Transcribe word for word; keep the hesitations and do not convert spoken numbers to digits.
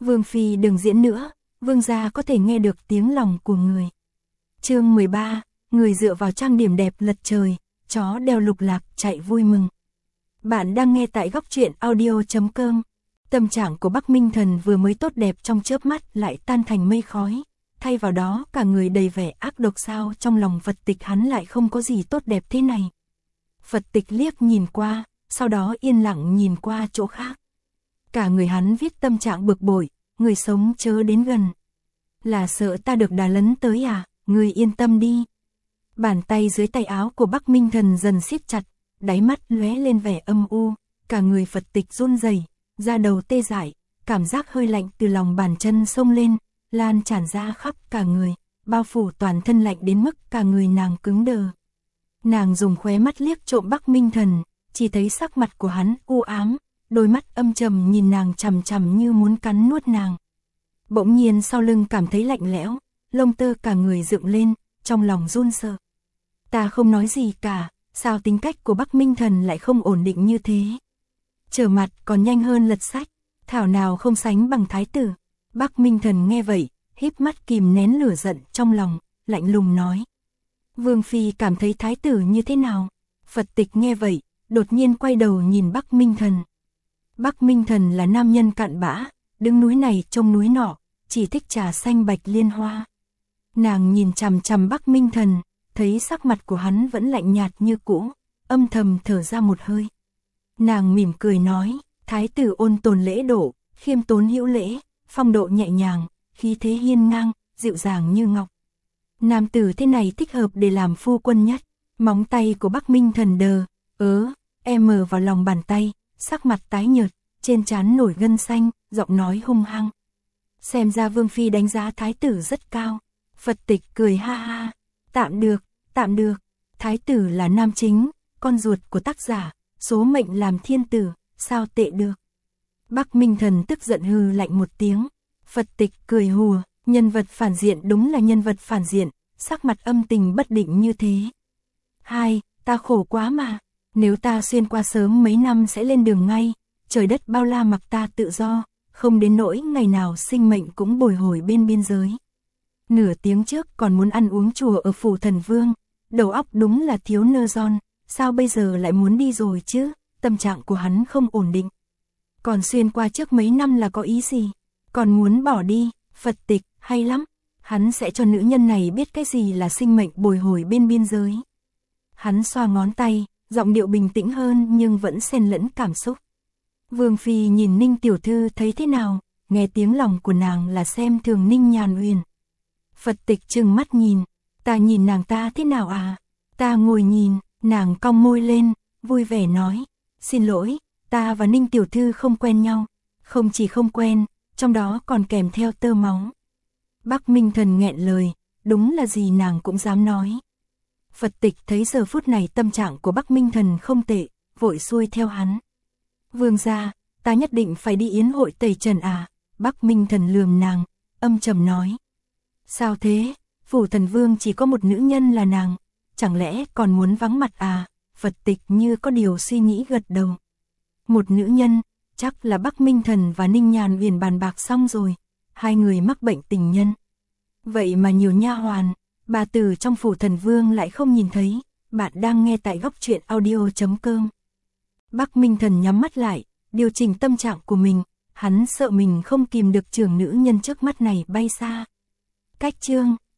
Vương phi đừng diễn nữa, vương gia có thể nghe được tiếng lòng của người. Chương mười ba, người dựa vào trang điểm đẹp lật trời, chó đeo lục lạc chạy vui mừng. Bạn đang nghe tại góc truyện audio chấm com. Tâm trạng của Bắc Minh Thần vừa mới tốt đẹp trong chớp mắt lại tan thành mây khói, thay vào đó cả người đầy vẻ ác độc. Sao trong lòng Phật Tịch hắn lại không có gì tốt đẹp thế này? Phật Tịch liếc nhìn qua, sau đó yên lặng nhìn qua chỗ khác. Cả người hắn viết tâm trạng bực bội, người sống chớ đến gần. Là sợ ta được đà lấn tới à, người yên tâm đi. Bàn tay dưới tay áo của Bắc Minh Thần dần siết chặt, đáy mắt lóe lên vẻ âm u, cả người Phật Tịch run rẩy, da đầu tê dại, cảm giác hơi lạnh từ lòng bàn chân xông lên, lan tràn ra khắp cả người, bao phủ toàn thân lạnh đến mức cả người nàng cứng đờ. Nàng dùng khóe mắt liếc trộm Bắc Minh Thần, chỉ thấy sắc mặt của hắn u ám, đôi mắt âm trầm nhìn nàng chằm chằm như muốn cắn nuốt nàng. Bỗng nhiên sau lưng cảm thấy lạnh lẽo, lông tơ cả người dựng lên, trong lòng run sợ. Ta không nói gì cả, sao tính cách của Bắc Minh Thần lại không ổn định như thế? Trở mặt còn nhanh hơn lật sách, thảo nào không sánh bằng thái tử. Bắc Minh Thần nghe vậy, híp mắt kìm nén lửa giận trong lòng, lạnh lùng nói. Vương phi cảm thấy thái tử như thế nào? Phật Tịch nghe vậy, đột nhiên quay đầu nhìn Bắc Minh Thần. Bắc Minh Thần là nam nhân cặn bã, đứng núi này trông núi nọ, chỉ thích trà xanh bạch liên hoa. Nàng nhìn chằm chằm Bắc Minh Thần, thấy sắc mặt của hắn vẫn lạnh nhạt như cũ, âm thầm thở ra một hơi. Nàng mỉm cười nói, thái tử ôn tồn lễ độ, khiêm tốn hữu lễ, phong độ nhẹ nhàng, khí thế hiên ngang, dịu dàng như ngọc. Nam tử thế này thích hợp để làm phu quân nhất. Móng tay của Bắc Minh Thần đờ, ớ, em mờ vào lòng bàn tay, sắc mặt tái nhợt, trên trán nổi gân xanh, giọng nói hung hăng. Xem ra Vương phi đánh giá thái tử rất cao. Phật Tịch cười ha ha, tạm được, tạm được, thái tử là nam chính, con ruột của tác giả, số mệnh làm thiên tử, sao tệ được. Bắc Minh Thần tức giận hừ lạnh một tiếng. Phật Tịch cười hùa, nhân vật phản diện đúng là nhân vật phản diện, sắc mặt âm tình bất định như thế. Hai, ta khổ quá mà, nếu ta xuyên qua sớm mấy năm sẽ lên đường ngay, trời đất bao la mặc ta tự do, không đến nỗi ngày nào sinh mệnh cũng bồi hồi bên biên giới. Nửa tiếng trước còn muốn ăn uống chùa ở phủ Thần Vương, đầu óc đúng là thiếu nơ giòn, sao bây giờ lại muốn đi rồi chứ? Tâm trạng của hắn không ổn định. Còn xuyên qua trước mấy năm là có ý gì? Còn muốn bỏ đi? Phật Tịch, hay lắm, hắn sẽ cho nữ nhân này biết cái gì là sinh mệnh bồi hồi bên biên giới. Hắn xoa ngón tay, giọng điệu bình tĩnh hơn nhưng vẫn xen lẫn cảm xúc. Vương phi nhìn Ninh tiểu thư thấy thế nào? Nghe tiếng lòng của nàng là xem thường Ninh Nhàn Uyển. Phật Tịch trừng mắt nhìn, ta nhìn nàng ta thế nào à? Ta ngồi nhìn, nàng cong môi lên, vui vẻ nói, xin lỗi, ta và Ninh tiểu thư không quen nhau, không chỉ không quen, trong đó còn kèm theo tơ máu. Bắc Minh Thần nghẹn lời, đúng là gì nàng cũng dám nói. Phật Tịch thấy giờ phút này tâm trạng của Bắc Minh Thần không tệ, vội xuôi theo hắn. Vương gia, ta nhất định phải đi yến hội tẩy trần à? Bắc Minh Thần lườm nàng, âm trầm nói. Sao thế? Phủ Thần Vương chỉ có một nữ nhân là nàng, chẳng lẽ còn muốn vắng mặt à? Phật Tịch như có điều suy nghĩ gật đầu. Một nữ nhân, chắc là Bắc Minh Thần và Ninh Nhàn Uyển bàn bạc xong rồi, hai người mắc bệnh tình nhân. Vậy mà nhiều nha hoàn, bà tử trong phủ Thần Vương lại không nhìn thấy. Bạn đang nghe tại góc truyện audio chấm com. Bắc Minh Thần nhắm mắt lại, điều chỉnh tâm trạng của mình, hắn sợ mình không kìm được trưởng nữ nhân trước mắt này bay xa. Cách chương